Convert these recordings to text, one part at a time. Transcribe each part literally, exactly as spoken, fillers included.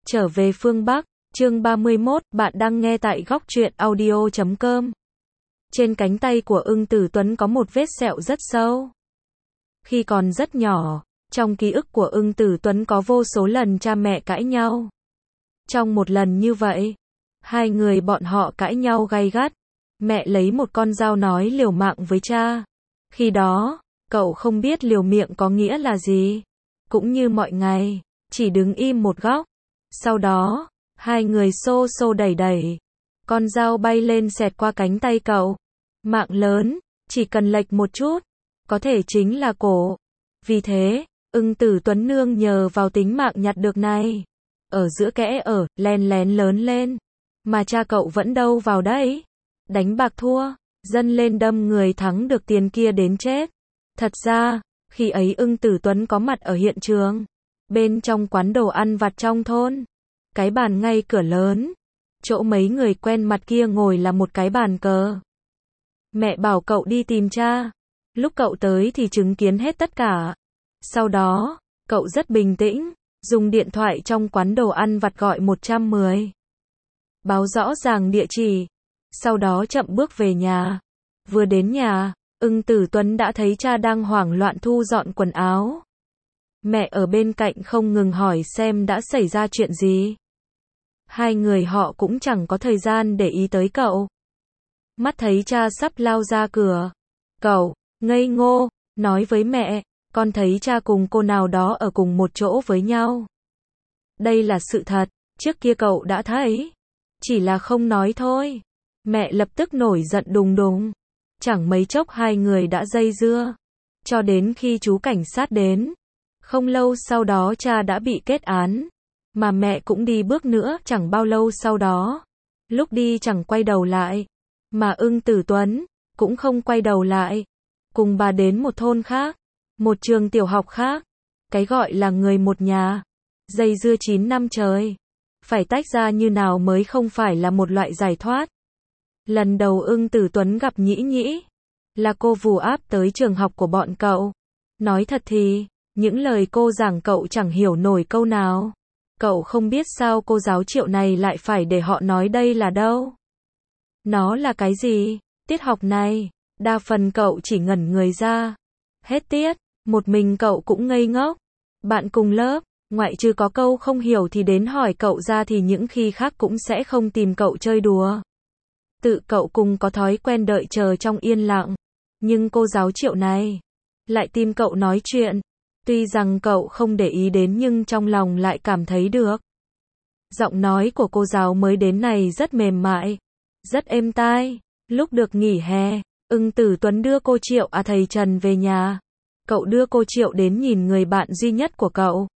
Trở về phương Bắc, chương ba mươi mốt, bạn đang nghe tại góc truyện audio chấm com. Trên cánh tay của Ưng Tử Tuấn có một vết sẹo rất sâu. Khi còn rất nhỏ, trong ký ức của Ưng Tử Tuấn có vô số lần cha mẹ cãi nhau. Trong một lần như vậy, hai người bọn họ cãi nhau gay gắt. Mẹ lấy một con dao nói liều mạng với cha. Khi đó, cậu không biết liều miệng có nghĩa là gì. Cũng như mọi ngày, chỉ đứng im một góc. Sau đó, hai người xô xô đẩy đẩy. Con dao bay lên xẹt qua cánh tay cậu. Mạng lớn, chỉ cần lệch một chút, có thể chính là cổ. Vì thế, Ưng Tử Tuấn nương nhờ vào tính mạng nhặt được này. Ở giữa kẽ ở, len lén lớn lên. Mà cha cậu vẫn đâu vào đấy. Đánh bạc thua, dâng lên đâm người thắng được tiền kia đến chết. Thật ra, khi ấy Ưng Tử Tuấn có mặt ở hiện trường. Bên trong quán đồ ăn vặt trong thôn. Cái bàn ngay cửa lớn. Chỗ mấy người quen mặt kia ngồi là một cái bàn cờ. Mẹ bảo cậu đi tìm cha. Lúc cậu tới thì chứng kiến hết tất cả. Sau đó, cậu rất bình tĩnh, dùng điện thoại trong quán đồ ăn vặt gọi một trăm mười. Báo rõ ràng địa chỉ. Sau đó chậm bước về nhà. Vừa đến nhà, Ưng Tử Tuấn đã thấy cha đang hoảng loạn thu dọn quần áo. Mẹ ở bên cạnh không ngừng hỏi xem đã xảy ra chuyện gì. Hai người họ cũng chẳng có thời gian để ý tới cậu. Mắt thấy cha sắp lao ra cửa. Cậu, ngây ngô, nói với mẹ, con thấy cha cùng cô nào đó ở cùng một chỗ với nhau. Đây là sự thật, trước kia cậu đã thấy. Chỉ là không nói thôi. Mẹ lập tức nổi giận đùng đùng. Chẳng mấy chốc hai người đã dây dưa. Cho đến khi chú cảnh sát đến. Không lâu sau đó cha đã bị kết án. Mà mẹ cũng đi bước nữa chẳng bao lâu sau đó. Lúc đi chẳng quay đầu lại. Mà Ưng Tử Tuấn cũng không quay đầu lại. Cùng bà đến một thôn khác. Một trường tiểu học khác. Cái gọi là người một nhà. Dây dưa chín năm trời. Phải tách ra như nào mới không phải là một loại giải thoát. Lần đầu Ưng Tử Tuấn gặp Nhĩ Nhĩ. Là cô vù áp tới trường học của bọn cậu. Nói thật thì, những lời cô giảng cậu chẳng hiểu nổi câu nào. Cậu không biết sao cô giáo Triệu này lại phải để họ nói đây là đâu. Nó là cái gì? Tiết học này, đa phần cậu chỉ ngẩn người ra. Hết tiết, một mình cậu cũng ngây ngốc. Bạn cùng lớp, ngoại trừ có câu không hiểu thì đến hỏi cậu ra thì những khi khác cũng sẽ không tìm cậu chơi đùa. Tự cậu cùng có thói quen đợi chờ trong yên lặng. Nhưng cô giáo Triệu này lại tìm cậu nói chuyện. Tuy rằng cậu không để ý đến nhưng trong lòng lại cảm thấy được. Giọng nói của cô giáo mới đến này rất mềm mại, rất êm tai. Lúc được nghỉ hè, Ưng Tử Tuấn đưa cô Triệu à thầy Trần về nhà. Cậu đưa cô Triệu đến nhìn người bạn duy nhất của cậu.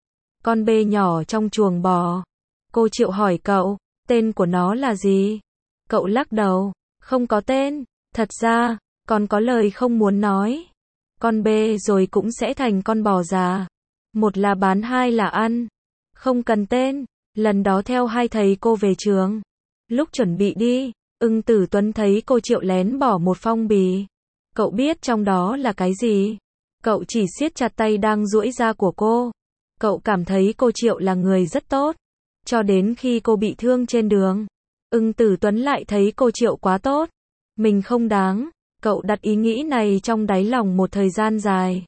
Con bê nhỏ trong chuồng bò. Cô Triệu hỏi cậu, tên của nó là gì? Cậu lắc đầu, không có tên. Thật ra, còn có lời không muốn nói. Con bê rồi cũng sẽ thành con bò già. Một là bán, hai là ăn. Không cần tên. Lần đó theo hai thầy cô về trường. Lúc chuẩn bị đi, Ưng Tử Tuấn thấy cô Triệu lén bỏ một phong bì. Cậu biết trong đó là cái gì. Cậu chỉ siết chặt tay đang duỗi ra của cô. Cậu cảm thấy cô Triệu là người rất tốt. Cho đến khi cô bị thương trên đường. Ưng Tử Tuấn lại thấy cô Triệu quá tốt. Mình không đáng. Cậu đặt ý nghĩ này trong đáy lòng một thời gian dài.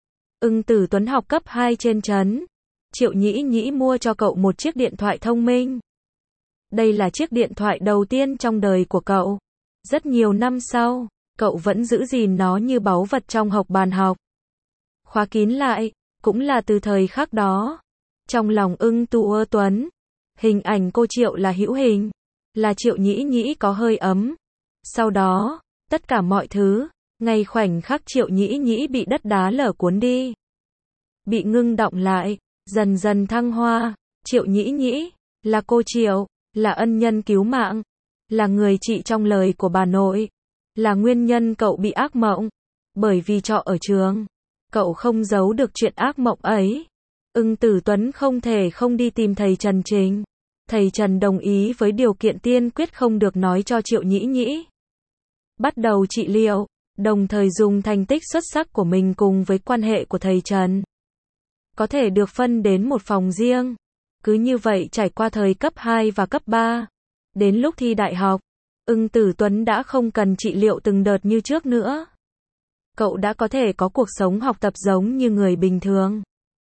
Ưng Tử Tuấn học cấp hai trên trấn. Triệu Nhĩ Nhĩ mua cho cậu một chiếc điện thoại thông minh. Đây là chiếc điện thoại đầu tiên trong đời của cậu. Rất nhiều năm sau, cậu vẫn giữ gìn nó như báu vật trong hộc bàn học. Khóa kín lại, cũng là từ thời khắc đó. Trong lòng Ưng Tử Tuấn, hình ảnh cô Triệu là hữu hình. Là Triệu Nhĩ Nhĩ có hơi ấm. Sau đó, tất cả mọi thứ, ngay khoảnh khắc Triệu Nhĩ Nhĩ bị đất đá lở cuốn đi. Bị ngưng đọng lại, dần dần thăng hoa. Triệu Nhĩ Nhĩ, là cô Triệu, là ân nhân cứu mạng. Là người chị trong lời của bà nội. Là nguyên nhân cậu bị ác mộng. Bởi vì trọ ở trường, cậu không giấu được chuyện ác mộng ấy. Ưng Tử Tuấn không thể không đi tìm thầy Trần Trình. Thầy Trần đồng ý với điều kiện tiên quyết không được nói cho Triệu Nhĩ Nhĩ. Bắt đầu trị liệu, đồng thời dùng thành tích xuất sắc của mình cùng với quan hệ của thầy Trần. Có thể được phân đến một phòng riêng. Cứ như vậy trải qua thời cấp hai và cấp ba. Đến lúc thi đại học, Ưng Tử Tuấn đã không cần trị liệu từng đợt như trước nữa. Cậu đã có thể có cuộc sống học tập giống như người bình thường.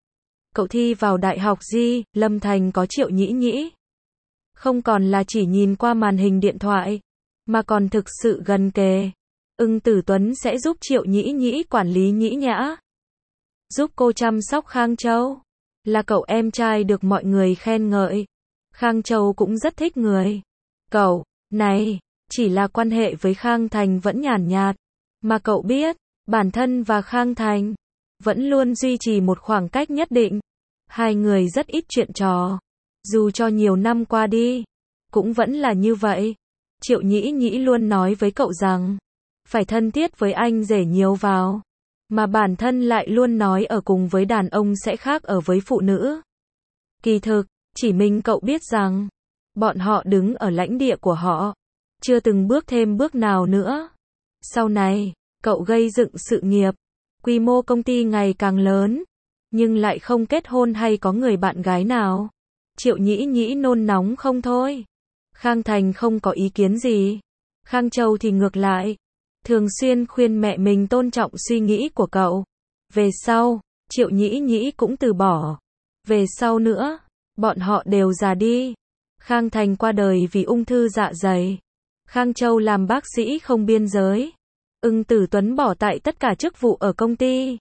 Cậu thi vào Đại học Di, Lâm Thành có Triệu Nhĩ Nhĩ. Không còn là chỉ nhìn qua màn hình điện thoại, mà còn thực sự gần kề. Ưng Tử Tuấn sẽ giúp Triệu Nhĩ Nhĩ quản lý Nhĩ Nhã, giúp cô chăm sóc Khang Châu. Là cậu em trai được mọi người khen ngợi. Khang Châu cũng rất thích người. Cậu, này, chỉ là quan hệ với Khang Thành vẫn nhàn nhạt. Mà cậu biết, bản thân và Khang Thành vẫn luôn duy trì một khoảng cách nhất định. Hai người rất ít chuyện trò. Dù cho nhiều năm qua đi, cũng vẫn là như vậy. Triệu Nhĩ Nhĩ luôn nói với cậu rằng, phải thân thiết với anh rể nhiều vào. Mà bản thân lại luôn nói ở cùng với đàn ông sẽ khác ở với phụ nữ. Kỳ thực, chỉ mình cậu biết rằng, bọn họ đứng ở lãnh địa của họ, chưa từng bước thêm bước nào nữa. Sau này, cậu gây dựng sự nghiệp, quy mô công ty ngày càng lớn, nhưng lại không kết hôn hay có người bạn gái nào. Triệu Nhĩ Nhĩ nôn nóng không thôi. Khang Thành không có ý kiến gì. Khang Châu thì ngược lại, thường xuyên khuyên mẹ mình tôn trọng suy nghĩ của cậu. Về sau, Triệu Nhĩ Nhĩ cũng từ bỏ. Về sau nữa, bọn họ đều già đi. Khang Thành qua đời vì ung thư dạ dày. Khang Châu làm bác sĩ không biên giới. Ưng Tử Tuấn bỏ tại tất cả chức vụ ở công ty.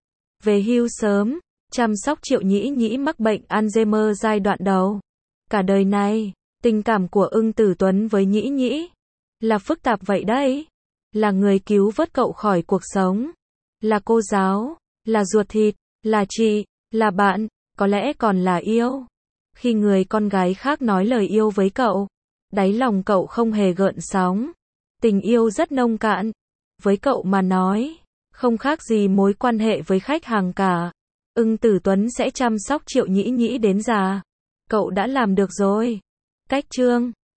Về hưu sớm, chăm sóc Triệu Nhĩ Nhĩ mắc bệnh Alzheimer giai đoạn đầu. Cả đời này, tình cảm của Ưng Tử Tuấn với Nhĩ Nhĩ là phức tạp vậy đấy. Là người cứu vớt cậu khỏi cuộc sống. Là cô giáo, là ruột thịt, là chị, là bạn, có lẽ còn là yêu. Khi người con gái khác nói lời yêu với cậu, đáy lòng cậu không hề gợn sóng. Tình yêu rất nông cạn. Với cậu mà nói, không khác gì mối quan hệ với khách hàng cả. Ưng Tử Tuấn sẽ chăm sóc Triệu Nhĩ Nhĩ đến già. Cậu đã làm được rồi. Cách chương